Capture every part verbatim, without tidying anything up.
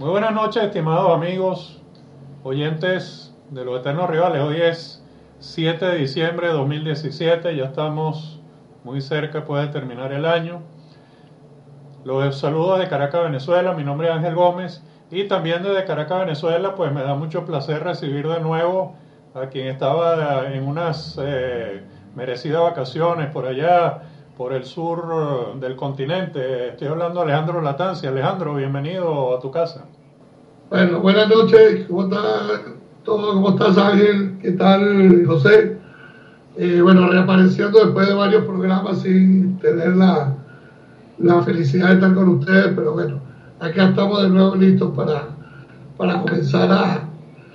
Muy buenas noches, estimados amigos, oyentes de los Eternos Rivales. Hoy es siete de diciembre de dos mil diecisiete, ya estamos muy cerca, puede terminar el año. Los saludos de Caracas, Venezuela. Mi nombre es Ángel Gómez y también desde Caracas, Venezuela, pues me da mucho placer recibir de nuevo a quien estaba en unas eh, merecidas vacaciones por allá, por el sur del continente. Estoy hablando de Alejandro Latancia. Alejandro, bienvenido a tu casa. Bueno, buenas noches, ¿cómo está todo? ¿Cómo estás, Ángel? ¿Qué tal, José? Eh, bueno, reapareciendo después de varios programas sin tener la, la felicidad de estar con ustedes, pero bueno, acá estamos de nuevo listos para, para comenzar a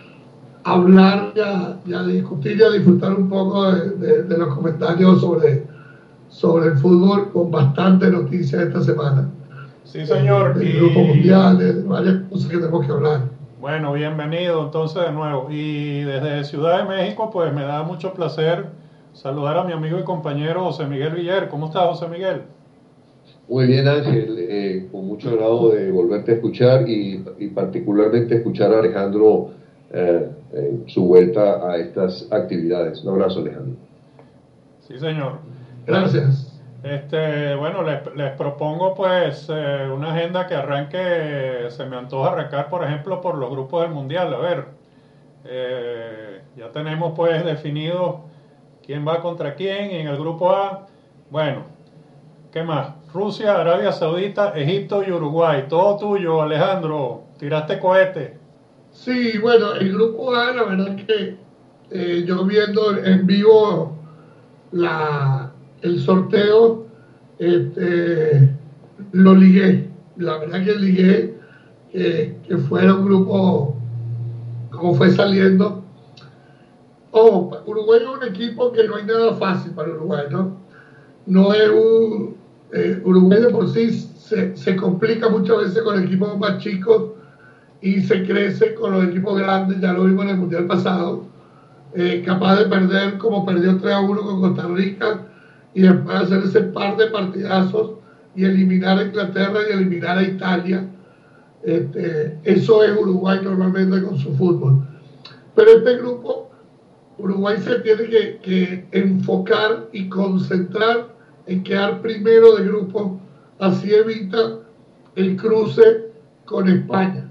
hablar y a, y a discutir y a disfrutar un poco de, de, de los comentarios sobre, sobre el fútbol, con bastante noticias esta semana. Sí, señor. Eh, del y... Grupo Mundial, de varias cosas que tenemos que hablar. Bueno, bienvenido entonces de nuevo. Y desde Ciudad de México, pues me da mucho placer saludar a mi amigo y compañero José Miguel Villar. ¿Cómo estás, José Miguel? Muy bien, Ángel, eh, con mucho agrado de volverte a escuchar y, y particularmente escuchar a Alejandro eh, en su vuelta a estas actividades. Un abrazo, Alejandro. Sí, señor. Gracias. Este, bueno, les, les propongo pues eh, una agenda que arranque, se me antoja arrancar, por ejemplo, por los grupos del Mundial. A ver, eh, ya tenemos pues definido quién va contra quién. Y en el grupo A, bueno, ¿qué más? Rusia, Arabia Saudita, Egipto y Uruguay. Todo tuyo, Alejandro. Tiraste cohete. Sí, bueno, el grupo A, la verdad que eh, yo viendo en vivo la, el sorteo, este, lo ligué. La verdad que ligué que, que fuera un grupo como fue saliendo. Oh, Uruguay es un equipo que no hay nada fácil para Uruguay, ¿no? No es un... Eh, Uruguay de por sí se, se complica muchas veces con equipos más chicos y se crece con los equipos grandes, ya lo vimos en el Mundial pasado, eh, capaz de perder como perdió tres a uno con Costa Rica y después hacer ese par de partidazos y eliminar a Inglaterra y eliminar a Italia. Este, eso es Uruguay normalmente con su fútbol. Pero este grupo, Uruguay se tiene que, que enfocar y concentrar en quedar primero de grupo, así evita el cruce con España,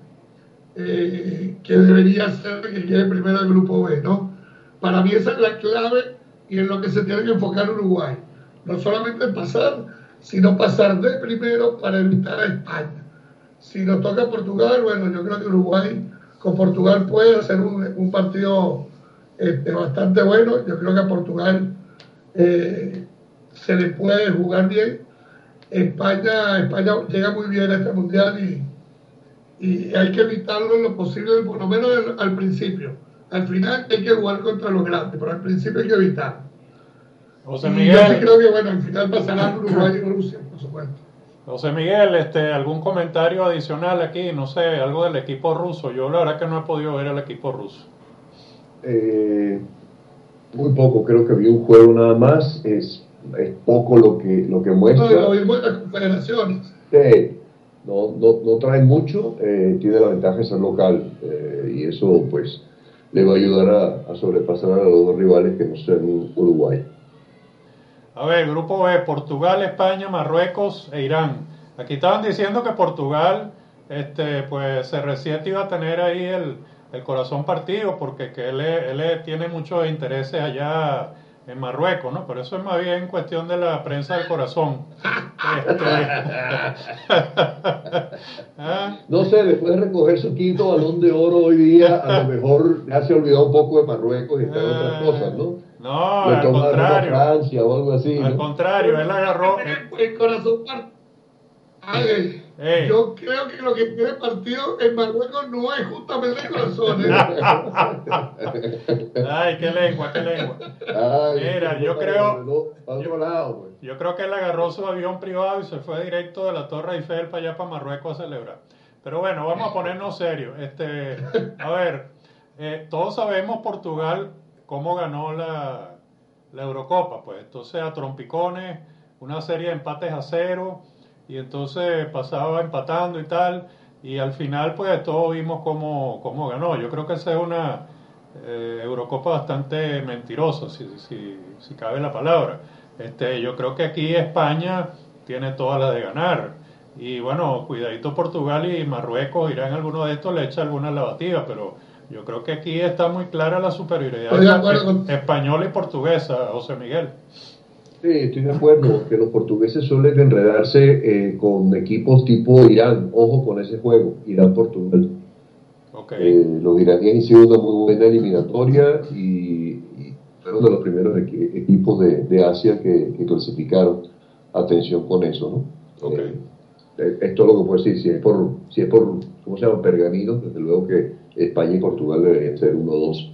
eh, que debería ser que quede primero el grupo B, ¿no? Para mí esa es la clave y en lo que se tiene que enfocar Uruguay. No solamente en pasar, sino pasar de primero para evitar a España. Si nos toca Portugal, bueno, yo creo que Uruguay con Portugal puede hacer un, un partido este, bastante bueno. Yo creo que a Portugal eh, se le puede jugar bien. España, España llega muy bien a este mundial y, y hay que evitarlo en lo posible, por lo menos al, al principio. Al final hay que jugar contra los grandes, pero al principio hay que evitar. José Y Miguel. yo sí creo que, bueno, al final pasarán Uruguay y Rusia, por supuesto. José Miguel, este, algún comentario adicional aquí, no sé, algo del equipo ruso. Yo la verdad que no he podido ver al equipo ruso. Eh, muy poco, creo que vi un juego nada más, es, es poco lo que, lo que muestra. No, lo vimos en las confederaciones. Sí, no, no, no trae mucho, eh, tiene la ventaja de ser local eh, y eso pues le va a ayudar a, a sobrepasar a los dos rivales que no son Uruguay. A ver, grupo B, Portugal, España, Marruecos e Irán. Aquí estaban diciendo que Portugal, este, pues C R siete iba a tener ahí el, el corazón partido porque que él, él tiene muchos intereses allá en Marruecos, ¿no? Pero eso es más bien cuestión de la prensa del corazón. Este... ¿Ah? No sé, después de recoger su quinto balón de oro hoy día, a lo mejor ya se olvidó un poco de Marruecos y está en otras cosas, ¿no? No, al contrario. Francia o algo así, al ¿no? contrario, él agarró el, el corazón partido. Ay, hey. Yo creo que lo que tiene partido en Marruecos no es justamente el corazón. ¿eh? Ay, qué lengua, qué lengua. Ay, Mira, yo creo, no, yo, lado, pues. yo creo que él agarró su avión privado y se fue directo de la Torre Eiffel para allá, para Marruecos a celebrar. Pero bueno, vamos a ponernos serios. Este, a ver, eh, todos sabemos Portugal cómo ganó la, la Eurocopa, pues entonces a trompicones, una serie de empates a cero, y entonces pasaba empatando y tal. y al final pues todos vimos cómo, cómo ganó. Yo creo que esa es una eh, Eurocopa bastante mentirosa, si, si, si cabe la palabra. Este, yo creo que aquí España tiene todas las de ganar. Y bueno, cuidadito Portugal y Marruecos irán alguno de estos, le echa alguna lavativa, pero yo creo que aquí está muy clara la superioridad con... española y portuguesa, José Miguel. Sí, estoy de acuerdo, que los portugueses suelen enredarse eh, con equipos tipo Irán. Ojo con ese juego, Irán-Portugal. Okay. Eh, los iraníes hicieron una muy buena eliminatoria y, y fueron de los primeros equ- equipos de, de Asia que, que clasificaron. Atención con eso, ¿no? Okay. Eh, esto es lo que puedo decir, si es por, si es por ¿cómo se llama? Pergaminos, desde luego que España y Portugal deberían ser uno dos.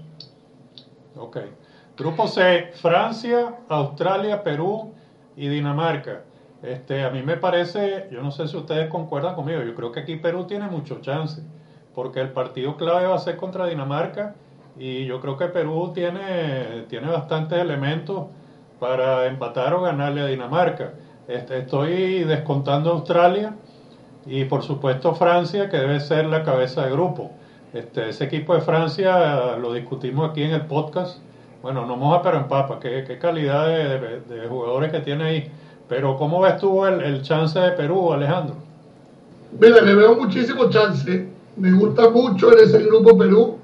Ok. Grupo C, Francia, Australia, Perú y Dinamarca. Este, a mí me parece, yo no sé si ustedes concuerdan conmigo, yo creo que aquí Perú tiene mucho chance, porque el partido clave va a ser contra Dinamarca y yo creo que Perú tiene, tiene bastantes elementos para empatar o ganarle a Dinamarca. Este, estoy descontando a Australia y por supuesto Francia, que debe ser la cabeza de grupo. Este, ese equipo de Francia lo discutimos aquí en el podcast. Bueno, no moja pero empapa, qué, qué calidad de, de, de jugadores que tiene ahí. Pero ¿cómo ves tú el, el chance de Perú, Alejandro? Mira, le veo muchísimo chance. Me gusta mucho en ese grupo Perú.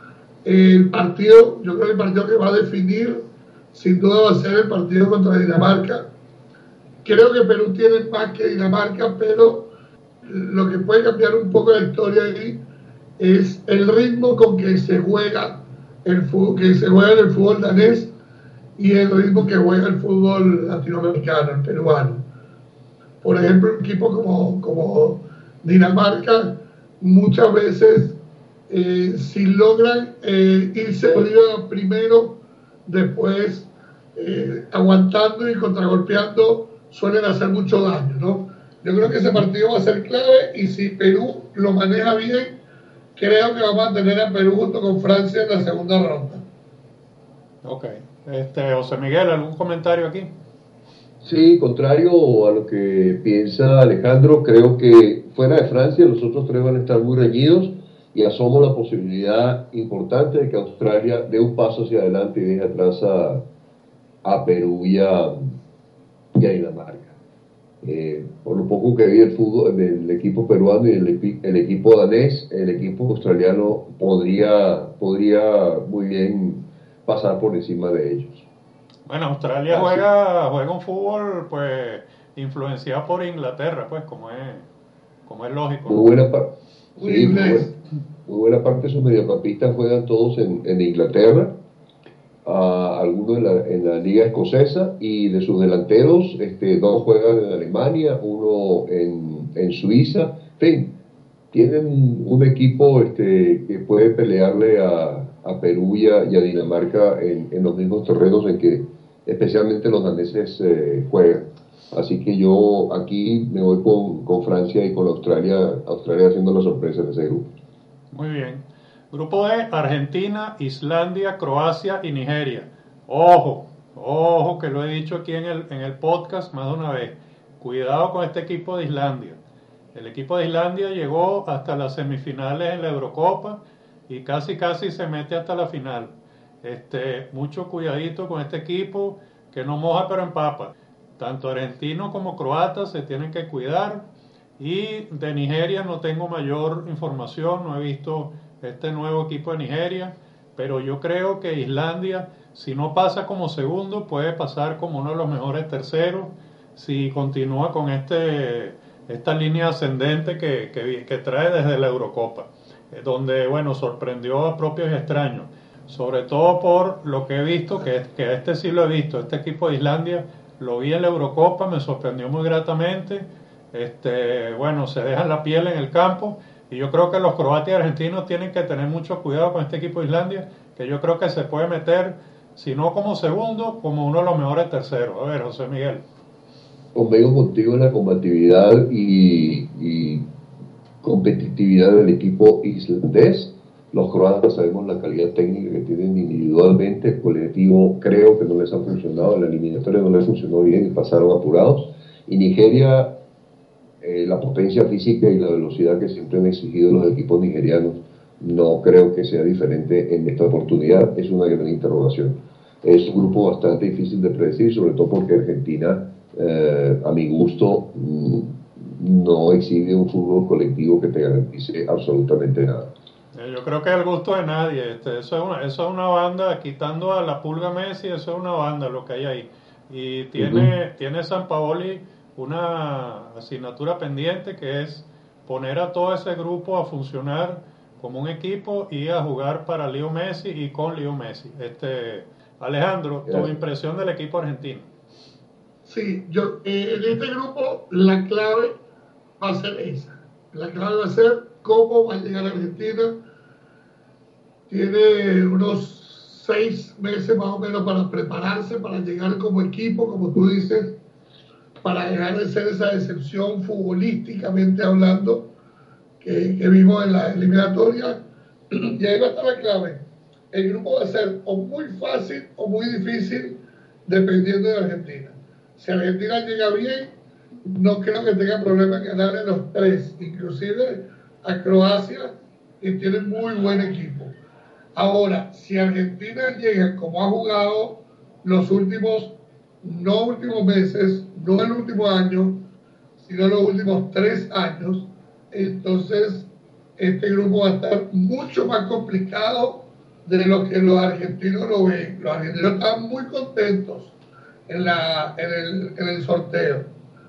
El partido, yo creo que el partido que va a definir, sin duda va a ser el partido contra Dinamarca. Creo que Perú tiene más que Dinamarca, pero lo que puede cambiar un poco la historia ahí es el ritmo con que se juega el fútbol, que se juega en el fútbol danés y el ritmo que juega el fútbol latinoamericano, el peruano. Por ejemplo, un equipo como, como Dinamarca, muchas veces, eh, si logran eh, irse primero, después eh, aguantando y contragolpeando, suelen hacer mucho daño, ¿no? Yo creo que ese partido va a ser clave y si Perú lo maneja bien, creo que va a mantener a Perú junto con Francia en la segunda ronda. Ok. Este, José Miguel, ¿algún comentario aquí? Sí, contrario a lo que piensa Alejandro, creo que fuera de Francia los otros tres van a estar muy reñidos y asomo la posibilidad importante de que Australia dé un paso hacia adelante y deje atrás a, a Perú y a, y a Dinamarca. Eh, por lo poco que vi el fútbol del equipo peruano y el, el equipo danés, el equipo australiano podría, podría muy bien pasar por encima de ellos. Bueno, Australia juega, juega un fútbol pues influenciado por Inglaterra, pues como es, como es lógico. Muy buena, par- sí, muy, buena, muy buena parte de sus mediocampistas juegan todos en, en Inglaterra, uh, algunos en la, en la liga escocesa, y de sus delanteros, este, dos juegan en Alemania, uno en, en Suiza. En fin, tienen un equipo este, que puede pelearle a, a Perú y a, y a Dinamarca en, en los mismos terrenos en que especialmente los daneses eh, juegan. Así que yo aquí me voy con, con Francia y con Australia, Australia haciendo la sorpresa en ese grupo. Muy bien. Grupo E, Argentina, Islandia, Croacia y Nigeria. Ojo, ojo que lo he dicho aquí en el, en el podcast más de una vez. Cuidado con este equipo de Islandia. El equipo de Islandia llegó hasta las semifinales en la Eurocopa y casi casi se mete hasta la final. Este, mucho cuidadito con este equipo que no moja pero empapa. Tanto argentinos como croatas se tienen que cuidar. Y de Nigeria no tengo mayor información, no he visto este nuevo equipo de Nigeria, pero yo creo que Islandia, si no pasa como segundo, puede pasar como uno de los mejores terceros, si continúa con este, esta línea ascendente que, que, que trae desde la Eurocopa, donde, bueno, sorprendió a propios y extraños, sobre todo por lo que he visto, que, que este sí lo he visto, este equipo de Islandia, lo vi en la Eurocopa, me sorprendió muy gratamente. Este, bueno, se dejan la piel en el campo y yo creo que los croatas y argentinos tienen que tener mucho cuidado con este equipo de Islandia, que yo creo que se puede meter, si no como segundo, como uno de los mejores terceros. A ver, José Miguel. Convengo contigo en la combatividad y, y competitividad del equipo islandés. Los croatas sabemos la calidad técnica que tienen individualmente, el colectivo creo que no les ha funcionado, en la eliminatoria no les funcionó bien y pasaron apurados. Y Nigeria eh, la potencia física y la velocidad que siempre han exigido los equipos nigerianos, no creo que sea diferente en esta oportunidad. Es una gran interrogación. Es un grupo bastante difícil de predecir, sobre todo porque Argentina, eh, a mi gusto, mm, no exhibe un fútbol colectivo que te garantice absolutamente nada. Yo creo que es el gusto de nadie. Este, eso, es una, eso es una banda, quitando a la Pulga Messi, eso es una banda lo que hay ahí. Y tiene, uh-huh. tiene Sampaoli una asignatura pendiente, que es poner a todo ese grupo a funcionar como un equipo y a jugar para Leo Messi y con Leo Messi. Este, Alejandro, tu impresión del equipo argentino. Sí, yo eh, en este grupo la clave va a ser esa. La clave va a ser cómo va a llegar a Argentina. Tiene unos seis meses más o menos para prepararse, para llegar como equipo, como tú dices, para dejar de ser esa decepción futbolísticamente hablando que, que vimos en la eliminatoria. Y ahí va a estar la clave. El grupo va a ser o muy fácil o muy difícil dependiendo de Argentina. Si Argentina llega bien, no creo que tenga problema en ganarle los tres, inclusive a Croacia, y tiene muy buen equipo. Ahora, si Argentina llega como ha jugado los últimos, no últimos meses, no el último año, sino los últimos tres años, entonces este grupo va a estar mucho más complicado de lo que los argentinos lo ven. Los argentinos están muy contentos en, la, en, el, en el sorteo.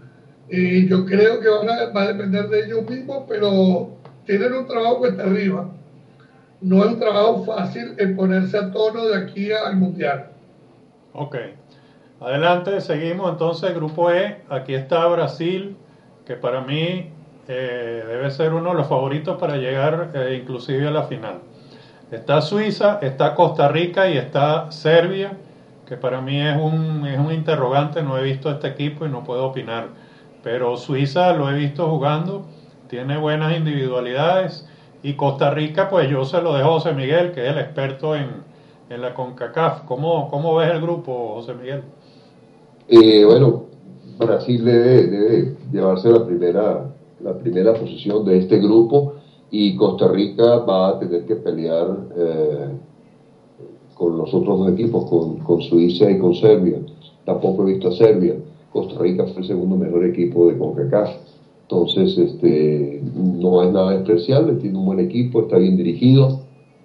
Y yo creo que ahora va a depender de ellos mismos, pero tienen un trabajo cuesta arriba. No es un trabajo fácil el ponerse a tono de aquí al Mundial. Ok. Adelante, seguimos entonces, grupo E. Aquí está Brasil, que para mí eh, debe ser uno de los favoritos para llegar eh, inclusive a la final. Está Suiza, está Costa Rica y está Serbia, que para mí es un, es un interrogante. No he visto este equipo y no puedo opinar. Pero Suiza lo he visto jugando, tiene buenas individualidades. Y Costa Rica, pues yo se lo dejo a José Miguel, que es el experto en, en la CONCACAF. ¿Cómo, cómo ves el grupo, José Miguel? Eh, bueno, Brasil debe, debe llevarse la primera, la primera posición de este grupo, y Costa Rica va a tener que pelear eh, con los otros dos equipos, con, con Suiza y con Serbia. Tampoco he visto a Serbia. Costa Rica fue el segundo mejor equipo de CONCACAF. Entonces, este, no es nada despreciable, tiene un buen equipo, está bien dirigido.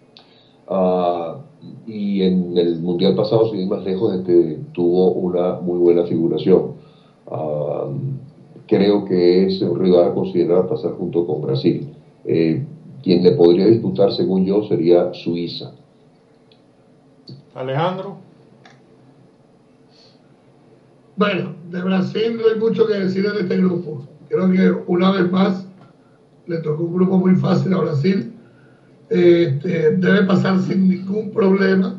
Uh, y en el Mundial pasado, sin ir más lejos, este, tuvo una muy buena figuración. Uh, creo que es un rival a considerar pasar junto con Brasil. Eh, quien le podría disputar, según yo, sería Suiza. Alejandro. Bueno, de Brasil no hay mucho que decir en este grupo. Creo que una vez más le tocó un grupo muy fácil a Brasil. Este, debe pasar sin ningún problema.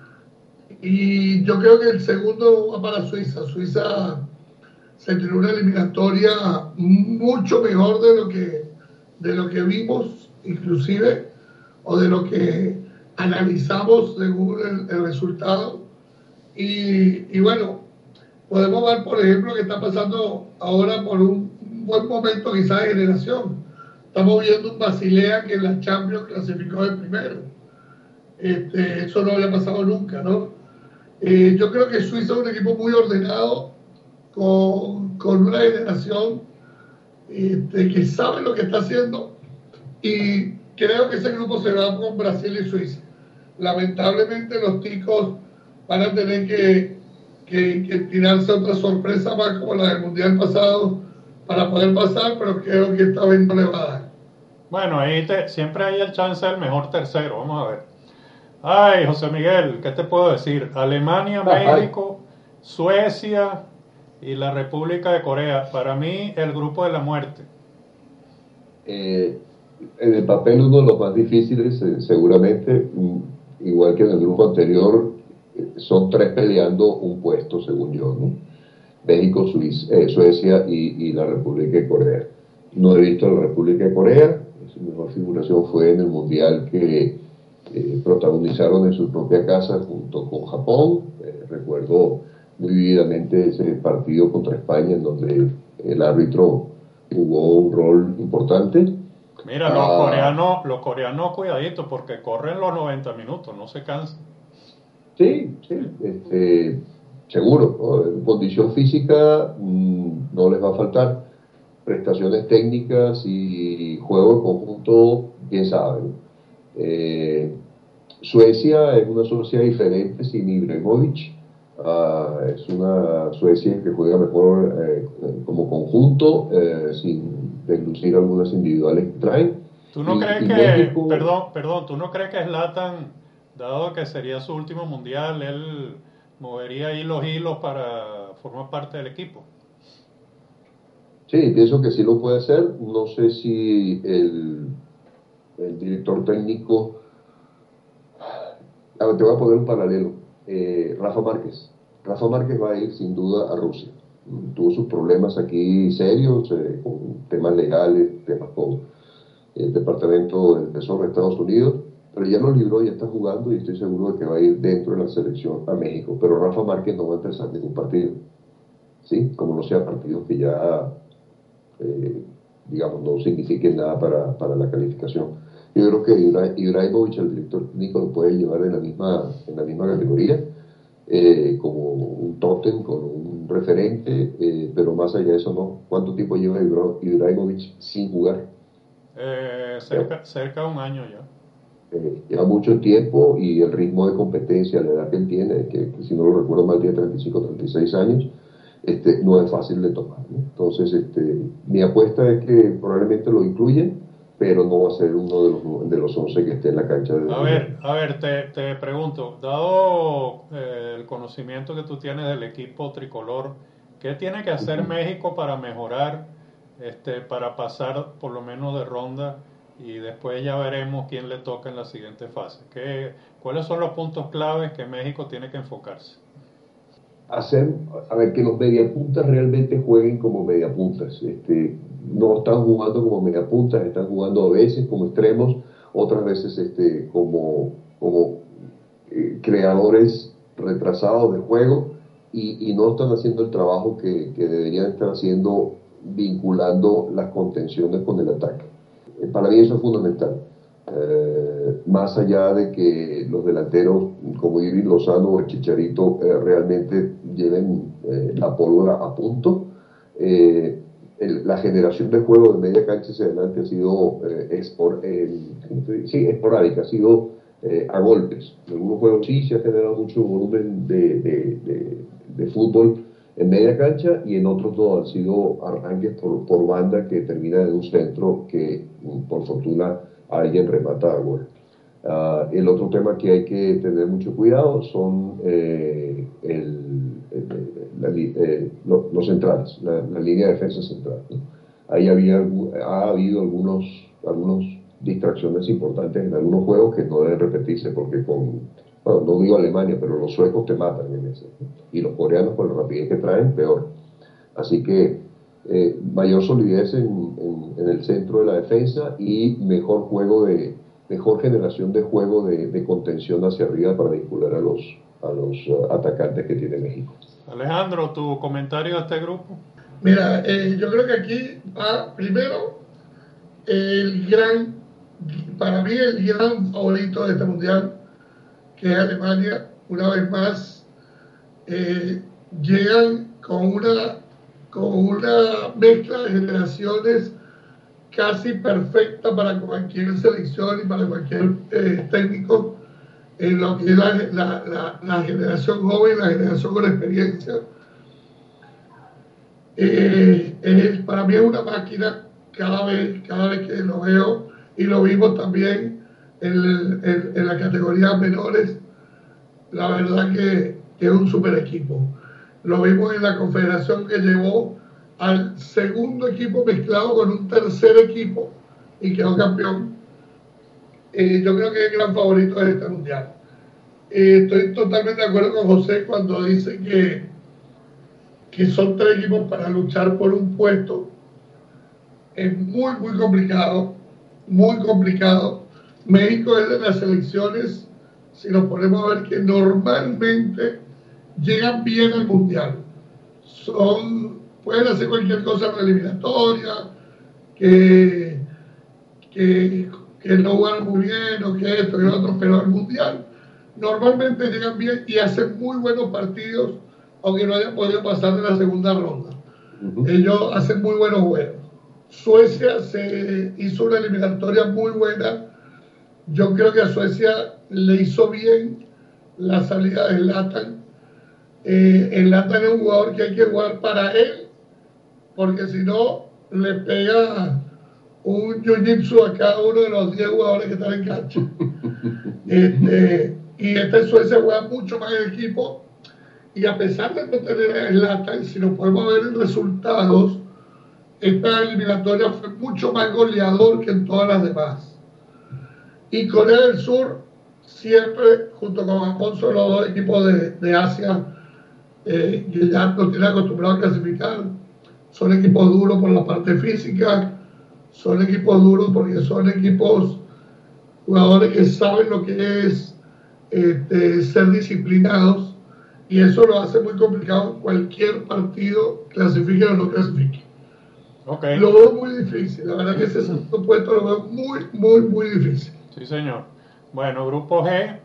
Y yo creo que el segundo va para Suiza. Suiza se tiró una eliminatoria mucho mejor de lo que, de lo que vimos, inclusive, o de lo que analizamos según el, el resultado. Y, y bueno, podemos ver, por ejemplo, que está pasando ahora por un buen momento quizás de generación. Estamos viendo un Basilea que en la Champions clasificó de primero. Este, eso no había pasado nunca, ¿no? Eh, yo creo que Suiza es un equipo muy ordenado, con, con una generación este, que sabe lo que está haciendo, y creo que ese grupo se va con Brasil y Suiza. Lamentablemente los ticos van a tener que, que, que tirarse otra sorpresa más como la del Mundial pasado para poder pasar, pero creo que esta vez no le va a dar. Bueno, ahí te, siempre hay el chance del mejor tercero, vamos a ver. Ay, José Miguel, ¿qué te puedo decir? Alemania, México, Suecia y la República de Corea. Para mí, el grupo de la muerte. Eh, en el papel, uno de los más difíciles, eh, seguramente, igual que en el grupo anterior, eh, son tres peleando un puesto, según yo, ¿no? México, Suiza, eh, Suecia y, y la República de Corea. No he visto a la República de Corea. Su mejor figuración fue en el Mundial que eh, protagonizaron en su propia casa junto con Japón. Eh, recuerdo muy vividamente ese partido contra España, en donde el árbitro jugó un rol importante. Mira, los ah, coreanos, los coreanos cuidaditos porque corren los noventa minutos, no se cansan. Sí, sí, este, seguro, ¿no? En condición física mmm, no les va a faltar, prestaciones técnicas y juego en conjunto, quién sabe. Eh, Suecia es una Suecia diferente sin Ibrahimovic. Uh, es una Suecia que juega mejor eh, como conjunto, eh, sin deslucir algunas individuales que traen. ¿Tú no y, crees y que, México, perdón, perdón, tú no crees que Zlatan, dado que sería su último mundial, él movería ahí los hilos para formar parte del equipo? Sí, pienso que sí lo puede hacer. No sé si el, el director técnico. A ver, te voy a poner un paralelo. Eh, Rafa Márquez. Rafa Márquez va a ir sin duda a Rusia. Tuvo sus problemas aquí serios, eh, con temas legales, temas con el Departamento del Tesoro de Estados Unidos, pero ya lo libró, ya está jugando y estoy seguro de que va a ir dentro de la selección a México. Pero Rafa Márquez no va a empezar ningún partido, ¿sí? Como no sea partidos que ya, eh, digamos, no signifiquen nada para, para la calificación. Yo creo que Ibra, Ibrahimovic, el director técnico, lo puede llevar en la misma, en la misma categoría, eh, como un tótem, como un referente, eh, pero más allá de eso no. ¿Cuánto tiempo lleva Ibrahimovic sin jugar? Eh, cerca, cerca de un año ya. Eh, lleva mucho tiempo y el ritmo de competencia, la edad que él tiene, que, que si no lo recuerdo mal tiene treinta y cinco, treinta y seis años, este, no es fácil de tomar, ¿no? Entonces, este, mi apuesta es que probablemente lo incluyen, pero no va a ser uno de los, de los once que esté en la cancha. De a ver, a ver, te, te pregunto, dado eh, el conocimiento que tú tienes del equipo tricolor, ¿qué tiene que hacer uh-huh. México para mejorar, este, para pasar por lo menos de ronda y después ya veremos quién le toca en la siguiente fase? ¿Qué, ¿Cuáles son los puntos claves que México tiene que enfocarse? Hacer, a ver, que los mediapuntas realmente jueguen como mediapuntas. Este, no están jugando como mediapuntas, están jugando a veces como extremos, otras veces este, como, como eh, creadores retrasados de juego y, y no están haciendo el trabajo que, que deberían estar haciendo, vinculando las contenciones con el ataque. Eh, para mí eso es fundamental. Eh, más allá de que los delanteros como Irving Lozano o el Chicharito eh, realmente lleven eh, la pólvora a punto, eh, el, la generación de juego de media cancha hacia adelante ha sido eh, espor, eh, sí, esporádica, ha sido eh, a golpes. En algunos juegos sí se ha generado mucho volumen de, de, de, de fútbol en media cancha y en otros no, han sido arranques por, por banda que terminan en un centro que por fortuna alguien remata a gol. Uh, el otro tema que hay que tener mucho cuidado son eh, el, el, la, eh, lo, los centrales, la, la línea de defensa central, ¿no? Ahí había, ha habido algunos, algunos distracciones importantes en algunos juegos que no deben repetirse porque con, bueno, no digo Alemania, pero los suecos te matan en ese, ¿no? Y los coreanos con la rapidez que traen, peor. Así que Eh, mayor solidez en, en, en el centro de la defensa y mejor juego de mejor generación de juego de, de contención hacia arriba para vincular a los a los uh, atacantes que tiene México. Alejandro, tu comentario a este grupo. Mira, eh, yo creo que aquí va primero el gran, para mí el gran favorito de este mundial, que es Alemania. Una vez más eh, llegan con una con una mezcla de generaciones casi perfecta para cualquier selección y para cualquier eh, técnico, en lo que es la, la, la, la generación joven, la generación con experiencia. Eh, eh, para mí es una máquina cada vez, cada vez que lo veo, y lo vimos también en, en, en la categoría menores. La verdad que, que es un super equipo. Lo vimos en la confederación que llevó al segundo equipo mezclado con un tercer equipo y quedó campeón. Eh, yo creo que es el gran favorito de este mundial. Eh, estoy totalmente de acuerdo con José cuando dice que, que son tres equipos para luchar por un puesto. Es muy, muy complicado, muy complicado. México es de las selecciones, si nos ponemos a ver, que normalmente llegan bien al mundial. Son, pueden hacer cualquier cosa en la eliminatoria, que, que, que no jugaron muy bien o que esto y lo otro, pero al Mundial normalmente llegan bien y hacen muy buenos partidos, aunque no hayan podido pasar de la segunda ronda. Uh-huh. Ellos hacen muy buenos juegos. Suecia se hizo una eliminatoria muy buena. Yo creo que a Suecia le hizo bien la salida de Zlatan. Eh, Zlatan es un jugador que hay que jugar para él, porque si no le pega un jiu-jitsu a cada uno de los diez jugadores que están en cancha. este, y esta Suecia juega mucho más en equipo, y a pesar de no tener a Zlatan, si nos podemos ver en resultados, esta eliminatoria fue mucho más goleador que en todas las demás. Y Corea del Sur siempre, junto con Japón, son los dos equipos de, de Asia eh, que ya nos tienen acostumbrados a clasificar. Son equipos duros por la parte física, son equipos duros porque son equipos, jugadores que saben lo que es este, ser disciplinados, y eso lo hace muy complicado cualquier partido, clasifique o no clasifique. Okay. Lo veo muy difícil, la verdad que ese segundo puesto lo veo muy, muy, muy difícil. Sí, señor. Bueno, grupo G,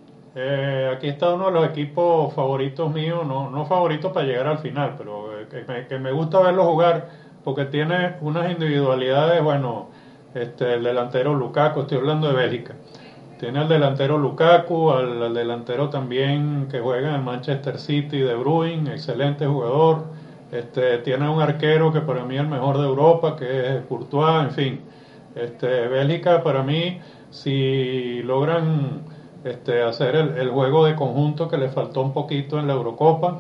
eh, aquí está uno de los equipos favoritos míos, no, no favoritos para llegar al final, pero eh, que, me, que me gusta verlo jugar porque tiene unas individualidades. Bueno, este, el delantero Lukaku, estoy hablando de Bélgica, tiene al delantero Lukaku, al, al delantero también que juega en el Manchester City, De Bruyne, excelente jugador. Este, tiene un arquero que para mí es el mejor de Europa, que es Courtois. En fin, este, Bélgica para mí, si logran este, hacer el, el juego de conjunto que le faltó un poquito en la Eurocopa,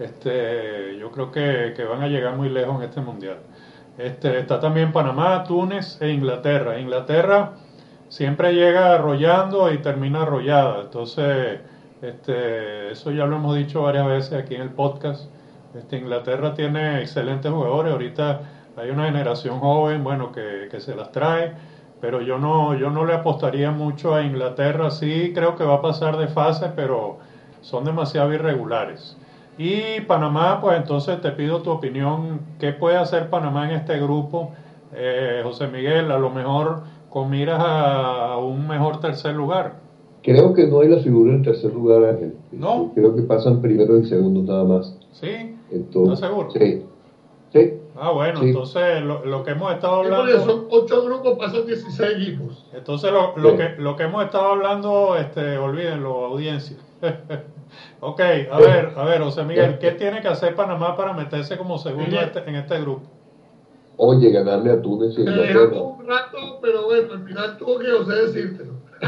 este, yo creo que, que van a llegar muy lejos en este mundial. Este, está también Panamá, Túnez e Inglaterra. Inglaterra siempre llega arrollando y termina arrollada, entonces este, eso ya lo hemos dicho varias veces aquí en el podcast. Este, Inglaterra tiene excelentes jugadores, ahorita hay una generación joven, bueno, que, que se las trae, pero yo no, yo no le apostaría mucho a Inglaterra. Sí creo que va a pasar de fase, pero son demasiado irregulares. Y Panamá, pues entonces te pido tu opinión, ¿qué puede hacer Panamá en este grupo? Eh, José Miguel, a lo mejor con miras a, a un mejor tercer lugar. Creo que no hay la figura en tercer lugar, Ángel. ¿No? Creo que pasan primero y segundo nada más. ¿Sí? Entonces, ¿Estás seguro? Sí. Sí. Ah, bueno, sí. Entonces lo, lo que hemos estado hablando... Sí, son ocho grupos, pasan dieciséis equipos. Entonces lo, lo, sí. que, lo que hemos estado hablando, este, olvídenlo, audiencia. Ok, a sí. ver, a ver, José Miguel, ¿qué tiene que hacer Panamá para meterse como segundo sí. este, en este grupo? Oye, ganarle a Túnez y Inglaterra. Me un rato, pero bueno, al final tuvo que José decírtelo.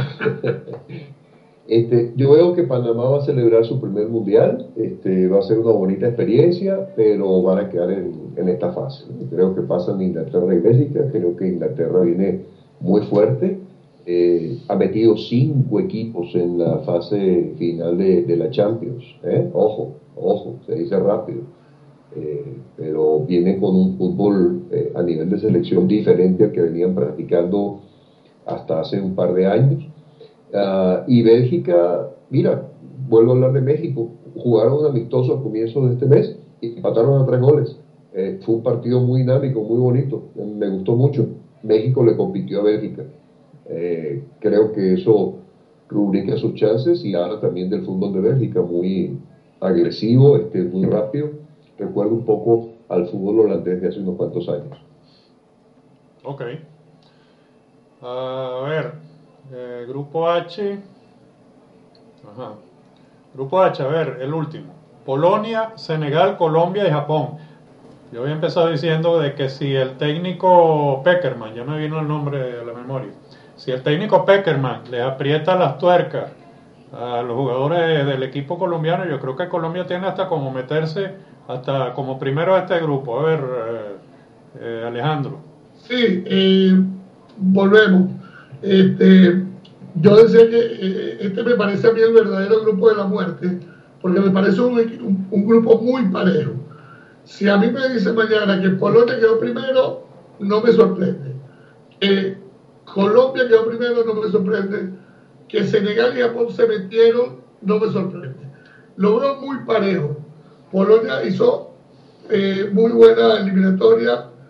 Este, yo veo que Panamá va a celebrar su primer mundial, este, va a ser una bonita experiencia, pero van a quedar en, en esta fase. Creo que pasan Inglaterra y Bélgica, creo que Inglaterra viene muy fuerte, eh, ha metido cinco equipos en la fase final de, de la Champions, ¿eh? ojo, ojo, se dice rápido, eh, pero viene con un fútbol eh, a nivel de selección diferente al que venían practicando hasta hace un par de años. Uh, y Bélgica, mira, vuelvo a hablar de México, jugaron un amistoso a comienzos de este mes y empataron a tres goles. Eh, fue un partido muy dinámico, muy bonito, me gustó mucho. México le compitió a Bélgica. Eh, creo que eso rubrica sus chances, y habla también del fútbol de Bélgica, muy agresivo, este, muy rápido. Recuerda un poco al fútbol holandés de hace unos cuantos años. Ok. Uh, a ver. Eh, grupo H. Ajá. Grupo H, a ver, el último. Polonia, Senegal, Colombia y Japón. Yo había empezado diciendo de que si el técnico Peckerman, ya me vino el nombre a la memoria, si el técnico Peckerman le aprieta las tuercas a los jugadores del equipo colombiano, yo creo que Colombia tiene hasta como meterse hasta como primero de este grupo. A ver, eh, eh, Alejandro. Sí, eh, volvemos. Este, yo decía que eh, este me parece a mí el verdadero grupo de la muerte, porque me parece un, un, un grupo muy parejo. Si a mí me dice mañana que Polonia quedó primero, no me sorprende. Que Colombia quedó primero, no me sorprende. Que Senegal y Japón se metieron, no me sorprende. Lo veo muy parejo. Polonia hizo eh, muy buena eliminatoria,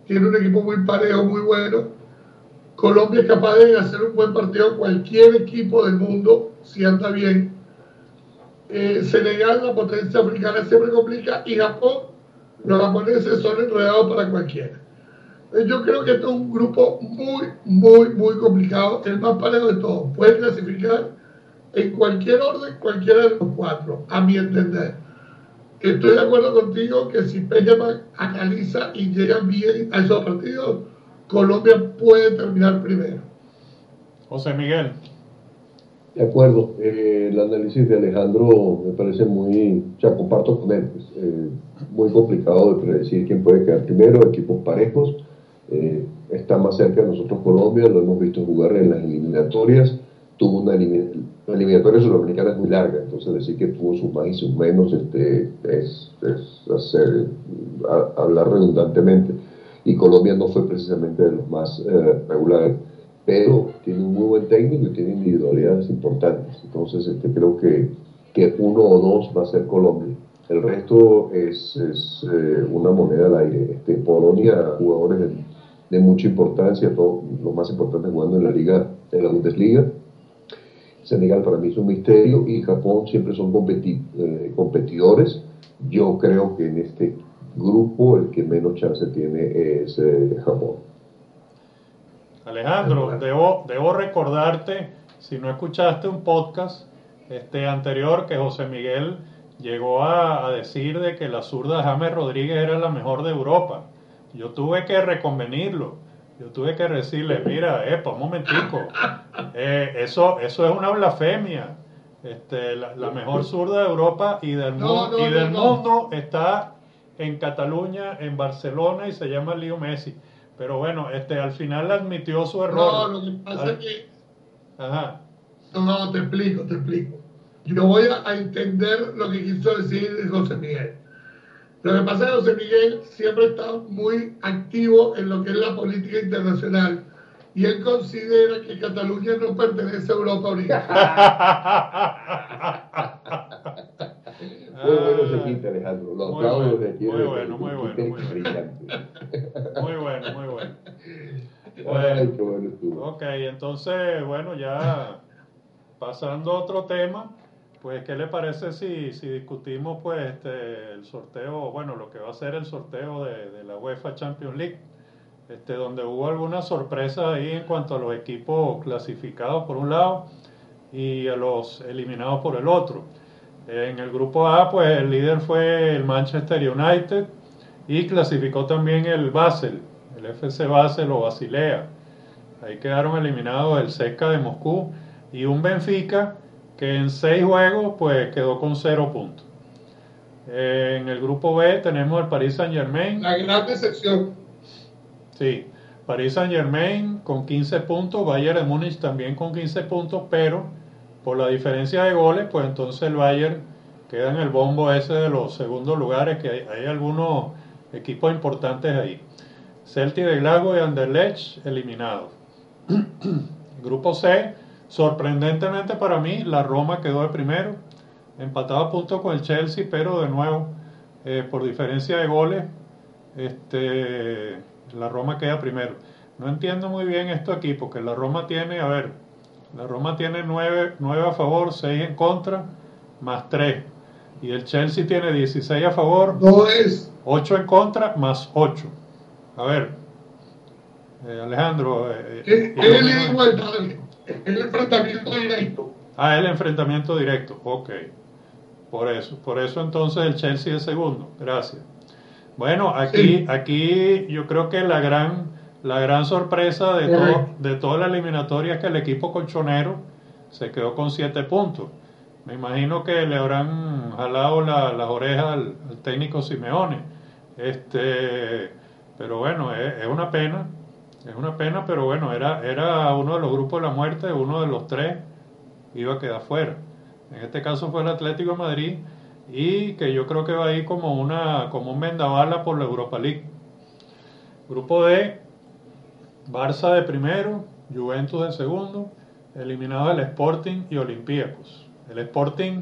tiene un equipo muy parejo, muy bueno. Colombia es capaz de hacer un buen partido a cualquier equipo del mundo, si anda bien. Eh, Senegal, la potencia africana, siempre complica, y Japón, los japoneses son enredados para cualquiera. Yo creo que esto es un grupo muy, muy, muy complicado, el más parejo de todos. Puede clasificar en cualquier orden, cualquiera de los cuatro, a mi entender. Estoy de acuerdo contigo que si Peñaman analiza y llega bien a esos partidos, Colombia puede terminar primero. José Miguel. De acuerdo, eh, el análisis de Alejandro me parece muy, o sea, comparto con él, pues, eh, muy complicado de predecir quién puede quedar primero, equipos parejos, eh, está más cerca de nosotros Colombia, lo hemos visto jugar en las eliminatorias, tuvo una, elimin una eliminatoria sudamericana muy larga, entonces decir que tuvo sus más y sus menos este, es, es hacer, a, hablar redundantemente, y Colombia no fue precisamente de los más eh, regulares, pero tiene un muy buen técnico y tiene individualidades importantes. Entonces este, creo que, que uno o dos va a ser Colombia. El resto es, es eh, una moneda al aire. Este, Polonia, jugadores de, de mucha importancia, todo, lo más importante jugando en la liga, en la Bundesliga. Senegal para mí es un misterio y Japón siempre son competi eh, competidores. Yo creo que en este grupo el que menos chance tiene es eh, Japón. Alejandro, debo, debo recordarte, si no escuchaste un podcast este anterior, que José Miguel llegó a, a decir de que la zurda James Rodríguez era la mejor de Europa. Yo tuve que reconvenirlo, yo tuve que decirle, mira, epa, un momentico, eh, eso, eso es una blasfemia. Este, la, la mejor zurda de Europa y del, no, mu no, y del no, no. mundo está en Cataluña, en Barcelona, y se llama Leo Messi. Pero bueno, este, al final admitió su error. No, lo que pasa al... es que... Ajá. No, no, te explico, te explico. Yo voy a, a entender lo que quiso decir José Miguel. Lo que pasa es que José Miguel siempre está muy activo en lo que es la política internacional. Y él considera que Cataluña no pertenece a Europa ahorita. Muy bueno ese quinto, Alejandro. Los muy aplausos bueno, de aquí. muy de, bueno, muy bueno, muy bueno. Muy bueno, muy bueno. Bueno, Ay, qué bueno estuvo. ok, entonces, bueno, ya pasando a otro tema, pues, ¿qué le parece si, si discutimos, pues, este, el sorteo, bueno, lo que va a ser el sorteo de, de la UEFA Champions League, este, donde hubo algunas sorpresas ahí en cuanto a los equipos clasificados por un lado y a los eliminados por el otro. En el grupo A, pues, el líder fue el Manchester United y clasificó también el Basel, el F C Basel o Basilea. Ahí quedaron eliminados el C S K A de Moscú y un Benfica que en seis juegos pues quedó con cero puntos. Eh, en el grupo B tenemos el Paris Saint Germain. La gran decepción. Sí, Paris Saint Germain con quince puntos, Bayern de Múnich también con quince puntos, pero por la diferencia de goles, pues entonces el Bayern queda en el bombo ese de los segundos lugares, que hay, hay algunos equipos importantes ahí. Celtic de Glasgow y Anderlecht eliminados. Grupo C, sorprendentemente para mí, la Roma quedó de primero, empatado a puntos con el Chelsea, pero de nuevo, eh, por diferencia de goles, este, la Roma queda primero. No entiendo muy bien estos equipos, que la Roma tiene, a ver, la Roma tiene nueve, nueve a favor, seis en contra, más tres. Y el Chelsea tiene dieciséis a favor, no es. ocho en contra, más ocho. A ver, eh, Alejandro. Eh, ¿Qué es el igualdad? El enfrentamiento directo. Ah, el enfrentamiento directo, ok. Por eso, por eso entonces el Chelsea es segundo. Gracias. Bueno, aquí, sí. aquí yo creo que la gran, la gran sorpresa de, todo, de toda la eliminatoria es que el equipo colchonero se quedó con siete puntos. Me imagino que le habrán jalado la, las orejas al, al técnico Simeone. Este, pero bueno, es, es una pena, es una pena, pero bueno, era, era uno de los grupos de la muerte, uno de los tres iba a quedar fuera. En este caso fue el Atlético de Madrid, y que yo creo que va a ir como, una, como un vendabala por la Europa League. Grupo D, Barça de primero, Juventus de segundo, eliminado el Sporting y Olympiacos. El Sporting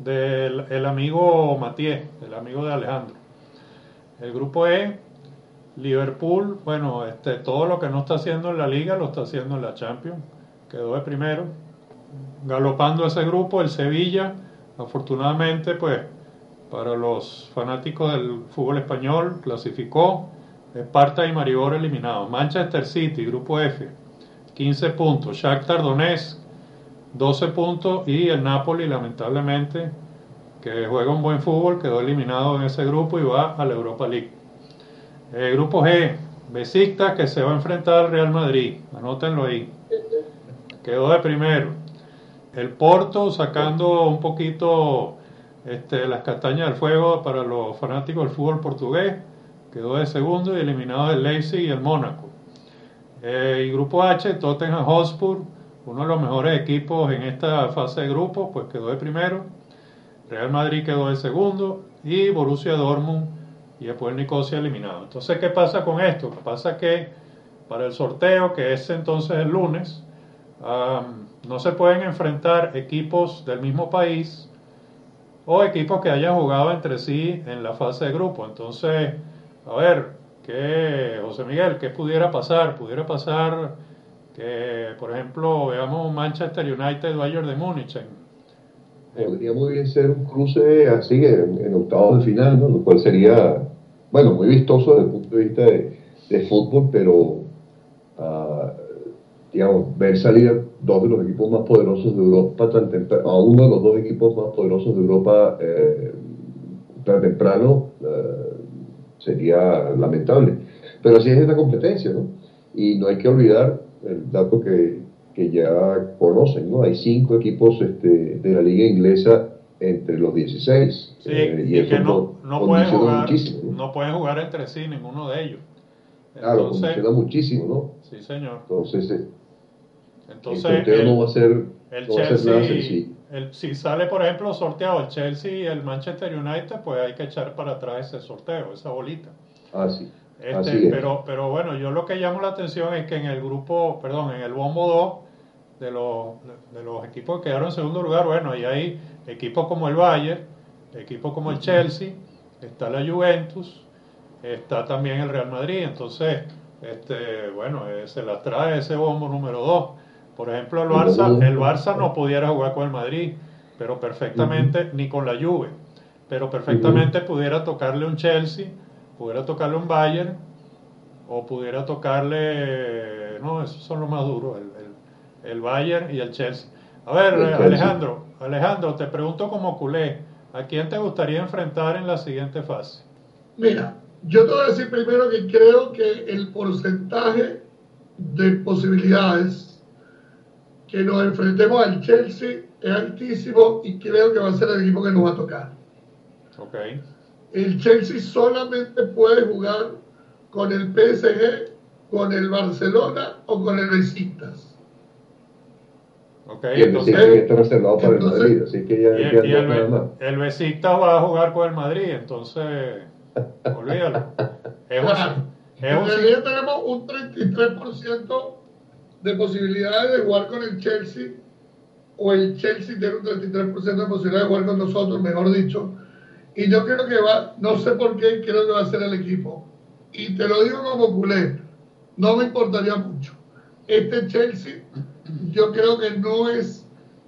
del el amigo Matías, el amigo de Alejandro. El grupo E, Liverpool, bueno, este, todo lo que no está haciendo en la liga lo está haciendo en la Champions. Quedó de primero. Galopando ese grupo, el Sevilla, afortunadamente, pues, para los fanáticos del fútbol español, clasificó. Esparta y Maribor eliminados. Manchester City, grupo F, quince puntos. Shakhtar Donetsk, doce puntos. Y el Napoli, lamentablemente, que juega un buen fútbol, quedó eliminado en ese grupo y va a la Europa League. Eh, grupo G, Besiktas, que se va a enfrentar al Real Madrid. Anótenlo ahí. Quedó de primero. El Porto, sacando un poquito este, las castañas del fuego para los fanáticos del fútbol portugués, quedó de segundo y eliminado el Leipzig y el Mónaco. Eh, y grupo H, Tottenham Hotspur, uno de los mejores equipos en esta fase de grupos, pues quedó de primero. Real Madrid quedó de segundo y Borussia Dortmund y después Nicosia eliminado. Entonces, ¿qué pasa con esto? Pasa que para el sorteo, que es entonces el lunes, um, no se pueden enfrentar equipos del mismo país o equipos que hayan jugado entre sí en la fase de grupo. Entonces, a ver, ¿qué, José Miguel, qué pudiera pasar? Pudiera pasar que, por ejemplo, veamos Manchester United, Bayern de Múnich. Podría muy bien ser un cruce así en, en octavos de final, ¿no? Lo cual sería, bueno, muy vistoso desde el punto de vista de, de fútbol, pero, uh, digamos, ver salir dos de los equipos más poderosos de Europa tan temprano, a uno de los dos equipos más poderosos de Europa eh, tan temprano, eh, sería lamentable. Pero así es esta competencia, ¿no? Y no hay que olvidar el dato que, que ya conocen, ¿no? Hay cinco equipos este, de la liga inglesa entre los dieciséis. Sí, eh, y, y eso que no, no, no pueden jugar, muchísimo, ¿no? no pueden jugar entre sí ninguno de ellos. Claro, condiciona muchísimo, ¿no? Sí, señor. Entonces, eh, Entonces, el sorteo el, no va a ser, el no va a ser nada sencillo. El, si sale, por ejemplo, sorteado el Chelsea y el Manchester United, pues hay que echar para atrás ese sorteo, esa bolita. Ah, sí. Este, Así es. Pero, pero bueno, yo lo que llamo la atención es que en el grupo, perdón, en el bombo dos de los, de los equipos que quedaron en segundo lugar, bueno, ahí hay equipos como el Bayern, equipos como el Chelsea, está la Juventus, está también el Real Madrid. Entonces, este, bueno, eh, se la trae ese bombo número dos. Por ejemplo, el Barça, el Barça no pudiera jugar con el Madrid, pero perfectamente, uh-huh. ni con la Juve, pero perfectamente uh-huh. pudiera tocarle un Chelsea, pudiera tocarle un Bayern, o pudiera tocarle, no, esos son los más duros, el, el, el Bayern y el Chelsea. A ver, el Alejandro, Chelsea. Alejandro, te pregunto como culé, ¿a quién te gustaría enfrentar en la siguiente fase? Mira, yo te voy a decir primero que creo que el porcentaje de posibilidades que nos enfrentemos al Chelsea es altísimo y creo que va a ser el equipo que nos va a tocar. Okay. El Chelsea solamente puede jugar con el P S G, con el Barcelona o con el Besiktas. Okay, y el entonces, Besiktas está reservado para entonces, el Madrid, así que ya, y ya el, y el, nada más. el Besiktas va a jugar con el Madrid, entonces olvídalo. Es claro. un, es en un, realidad tenemos un treinta y tres por ciento de posibilidades de jugar con el Chelsea, o el Chelsea tiene un treinta y tres por ciento de posibilidades de jugar con nosotros, mejor dicho, y yo creo que va, no sé por qué, creo que va a ser el equipo, y te lo digo como culé, no me importaría mucho. Este Chelsea, yo creo que no es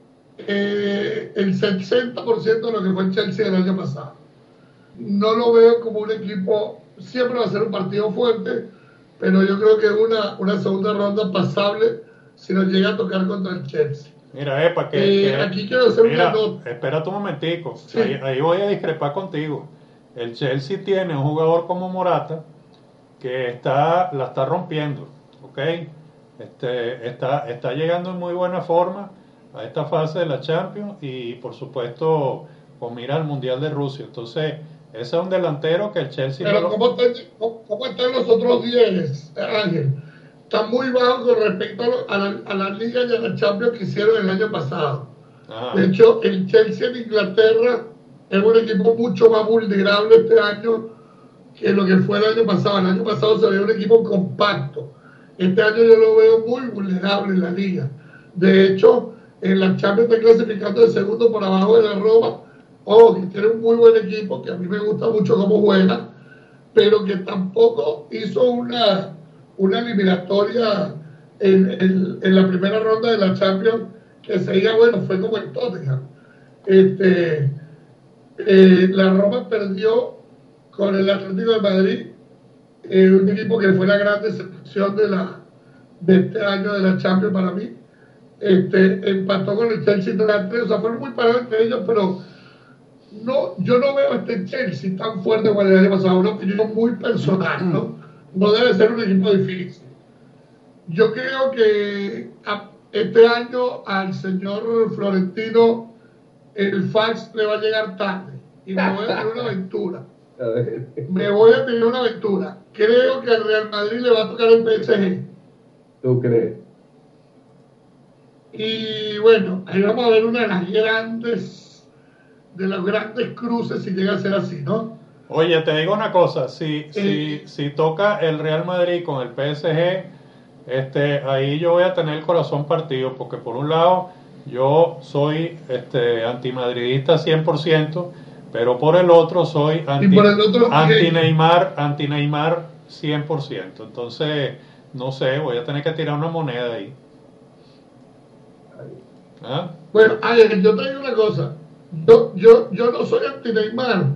eh, el sesenta por ciento de lo que fue el Chelsea el año pasado. No lo veo como un equipo, siempre va a ser un partido fuerte, pero yo creo que es una, una segunda ronda pasable si nos llega a tocar contra el Chelsea. Mira, Epa, que, eh, que aquí quiero hacer mira, una nota. Espérate un momentico, Sí. ahí, ahí voy a discrepar contigo. El Chelsea tiene un jugador como Morata que está, la está rompiendo, ¿ok? Este, está, está llegando en muy buena forma a esta fase de la Champions y por supuesto con mira al Mundial de Rusia. Entonces, ese es un delantero que el Chelsea... Pero no lo... ¿cómo, están, cómo, ¿cómo están los otros diez, Ángel? Están muy bajos con respecto a, la, a la Liga y a la Champions que hicieron el año pasado. Ajá. De hecho, el Chelsea en Inglaterra es un equipo mucho más vulnerable este año que lo que fue el año pasado. El año pasado se veía un equipo compacto. Este año yo lo veo muy vulnerable en la Liga. De hecho, en la Champions está clasificando de segundo por abajo de la Roma. Ojo, que tiene un muy buen equipo, que a mí me gusta mucho cómo juega, pero que tampoco hizo una, una eliminatoria en, en, en la primera ronda de la Champions que se diga, bueno, fue como el Tottenham. Este, eh, la Roma perdió con el Atlético de Madrid, eh, un equipo que fue la gran decepción de, la, de este año de la Champions para mí. Este, empató con el Chelsea tres a tres, o sea, fueron muy parados entre ellos, pero no, yo no veo este Chelsea tan fuerte como el año pasado, una opinión muy personal, ¿no? No debe ser un equipo difícil. Yo creo que a, este año al señor Florentino el fax le va a llegar tarde y me voy a tener una aventura. Me voy a tener una aventura. Creo que al Real Madrid le va a tocar el P S G. ¿Tú crees? Y bueno, ahí vamos a ver una de las grandes, de los grandes cruces si llega a ser así, ¿no? Oye, te digo una cosa, si, Eh, si, si toca el Real Madrid con el P S G, este, ahí yo voy a tener el corazón partido, porque por un lado yo soy este, antimadridista cien por ciento, pero por el otro soy anti, Y por el otro, anti eh, Neymar, anti Neymar cien por ciento. Entonces, no sé, voy a tener que tirar una moneda ahí. ¿Ah? Bueno, ay, yo te digo una cosa. Yo, yo, yo no soy anti-Neymar,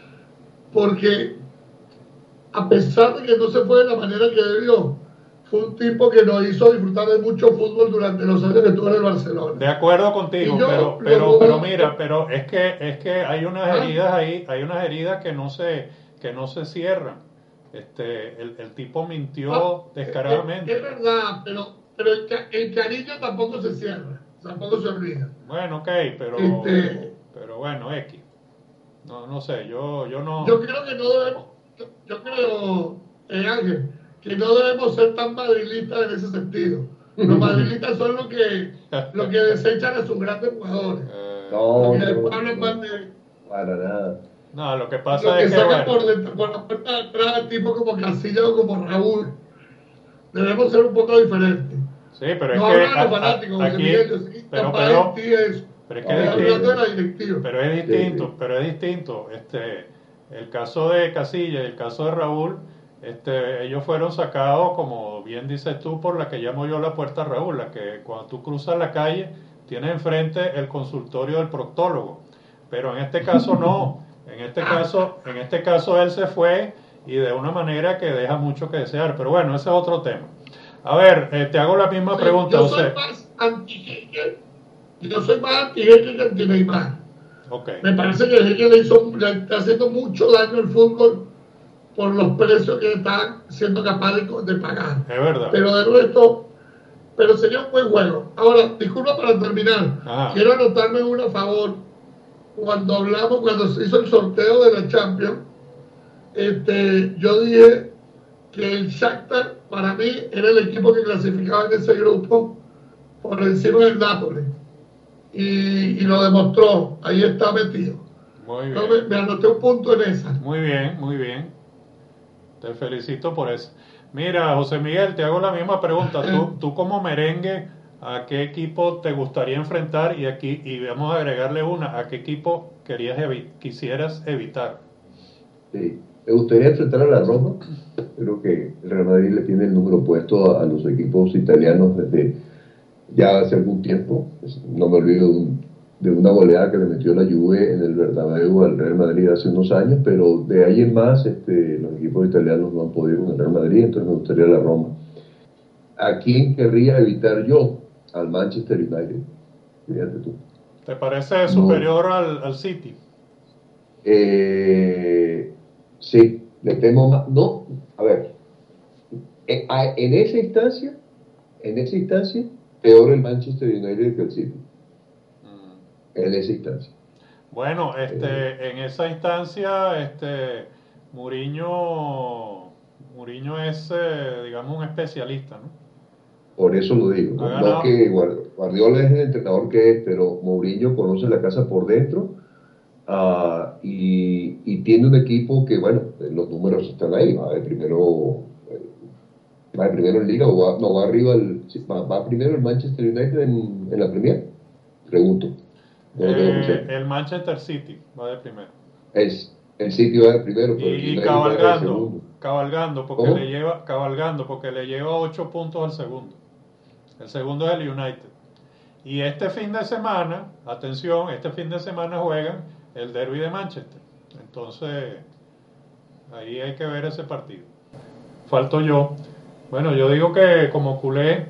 porque a pesar de que no se fue de la manera que debió, fue un tipo que nos hizo disfrutar de mucho fútbol durante los años que estuvo en el Barcelona. De acuerdo contigo, Y yo, pero, lo- pero, pero mira, pero es que, es que hay unas Ah. heridas ahí, hay unas heridas que no se, que no se cierran. Este, el, el tipo mintió Ah, descaradamente. Es, es verdad, pero, pero el, ca- el cariño tampoco se cierra, tampoco se olvida. Bueno, ok, pero, Este- pero bueno, X. No, no sé, yo, yo no. Yo creo que no debemos, yo, yo creo, eh, Ángel, que no debemos ser tan madrilistas en ese sentido. Los madrilistas son los que, los que desechan a sus grandes jugadores. eh, No, Los que no, después hablan no, más de... para nada. no, lo que Los pasa que es que, sacan bueno, por, dentro, por la puerta de atrás, tipo como Casillas o como Raúl. Debemos ser un poco diferentes. sí, pero es No que hablan de a- los a- fanáticos, José aquí, Miguel, yo sí, pero, capaz pero, de ti eso. pero es No, que es Estoy distinto. hablando de la directiva. Pero es distinto, Sí. pero es distinto. Este, el caso de Casilla y el caso de Raúl, este, ellos fueron sacados, como bien dices tú, por la que llamo yo la puerta Raúl, la que cuando tú cruzas la calle tienes enfrente el consultorio del proctólogo. Pero en este caso no. En este caso, en este caso él se fue y de una manera que deja mucho que desear. Pero bueno, ese es otro tema. A ver, eh, te hago la misma Sí, pregunta, yo soy José. más anti yo soy más anti que anti Neymar. Ok. Me parece que Henry le hizo, le está haciendo mucho daño al fútbol por los precios que están siendo capaz de, de pagar. Es verdad. Pero de resto, pero sería un buen juego. Ahora, disculpa para terminar, Ajá. quiero anotarme uno a favor. Cuando hablamos, cuando se hizo el sorteo de la Champions, este, yo dije que el Shakhtar para mí era el equipo que clasificaba en ese grupo por encima del Nápoles. Y, y lo demostró, ahí está metido. Muy bien. Entonces, me, me anoté un punto en esa. Muy bien, muy bien. Te felicito por eso. Mira, José Miguel, te hago la misma pregunta. Tú, tú como merengue, ¿a qué equipo te gustaría enfrentar? Y aquí, y vamos a agregarle una, ¿a qué equipo querías evi- quisieras evitar? Sí. Me gustaría enfrentar a la Roma. Creo que el Real Madrid le tiene el número puesto a, a los equipos italianos desde ya hace algún tiempo. Es- No me olvido de, un- de una goleada que le metió la Juve en el Bernabéu al Real Madrid hace unos años, pero de ahí en más este, los equipos italianos no han podido con el Real Madrid, entonces me gustaría la Roma. ¿A quién querría evitar yo? Al Manchester United. Fíjate tú. ¿Te parece superior al, al City? Eh, sí, le temo más. No, a ver, en, a- en esa instancia, en esa instancia, peor el Manchester United que el City. Mm. En esa instancia. Bueno, este, en esa instancia, este, Mourinho, Mourinho es, eh, digamos, un especialista, ¿no? Por eso lo digo. Ha No, ganado. no que Guard- Guardiola es el entrenador que es, pero Mourinho conoce la casa por dentro. ah, y, y tiene un equipo que, bueno, los números están ahí. Va de primero, eh, va de primero en Liga o va, no, va arriba, el, sí, va, va primero el Manchester United en, en la Premier. Pregunto. No lo tengo Eh, presente. el Manchester City va de primero. Es, El City va de primero, pero el y, y United va de cabalgando, segundo. cabalgando porque ¿Cómo? le lleva, cabalgando porque le lleva ocho puntos al segundo. El segundo es el United. Y este fin de semana, atención, este fin de semana juegan el Derby de Manchester. Entonces, ahí hay que ver ese partido. Falto yo. Bueno, yo digo que como culé,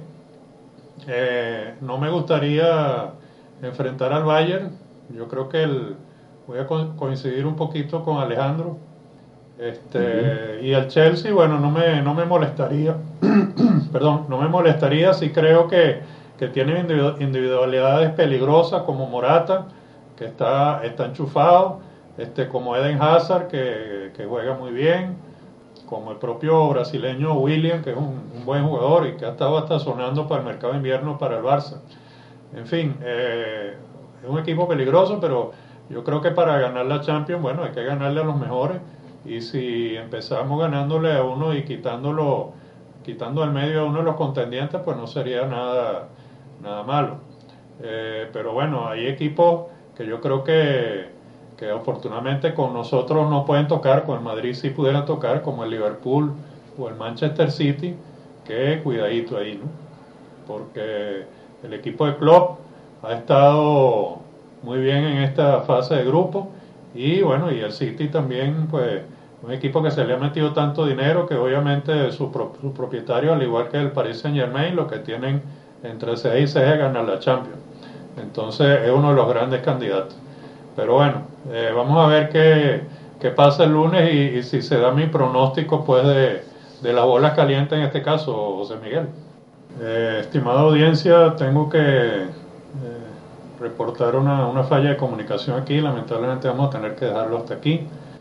eh, no me gustaría enfrentar al Bayern. Yo creo que el, voy a co- coincidir un poquito con Alejandro. Este, Ujú. y el Chelsea, bueno, no me, no me molestaría, perdón, no me molestaría si creo que, que tienen individu- individualidades peligrosas como Morata, que está, está enchufado, este, como Eden Hazard, que, que juega muy bien, como el propio brasileño William, que es un, un buen jugador y que ha estado hasta sonando para el mercado de invierno para el Barça. En fin, eh, es un equipo peligroso, pero yo creo que para ganar la Champions, bueno, hay que ganarle a los mejores. Y si empezamos ganándole a uno y quitándolo, quitando al medio a uno de los contendientes, pues no sería nada, nada malo. Eh, pero bueno, hay equipos que yo creo que, que afortunadamente con nosotros no pueden tocar, con el Madrid sí pudieran tocar, como el Liverpool o el Manchester City, que cuidadito ahí, ¿no? Porque el equipo de Klopp ha estado muy bien en esta fase de grupo y bueno, y el City también, pues un equipo que se le ha metido tanto dinero que obviamente su, pro, su propietario, al igual que el Paris Saint Germain, lo que tienen entre seis y seis es ganar la Champions. Entonces es uno de los grandes candidatos. Pero bueno, eh, vamos a ver qué, qué pasa el lunes y, y si se da mi pronóstico pues de, de las bolas calientes en este caso, José Miguel. Eh, estimada audiencia, tengo que eh, reportar una, una falla de comunicación aquí. Lamentablemente vamos a tener que dejarlo hasta aquí.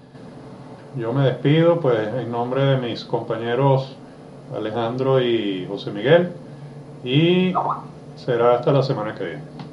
Yo me despido, pues, en nombre de mis compañeros Alejandro y José Miguel. Y será hasta la semana que viene.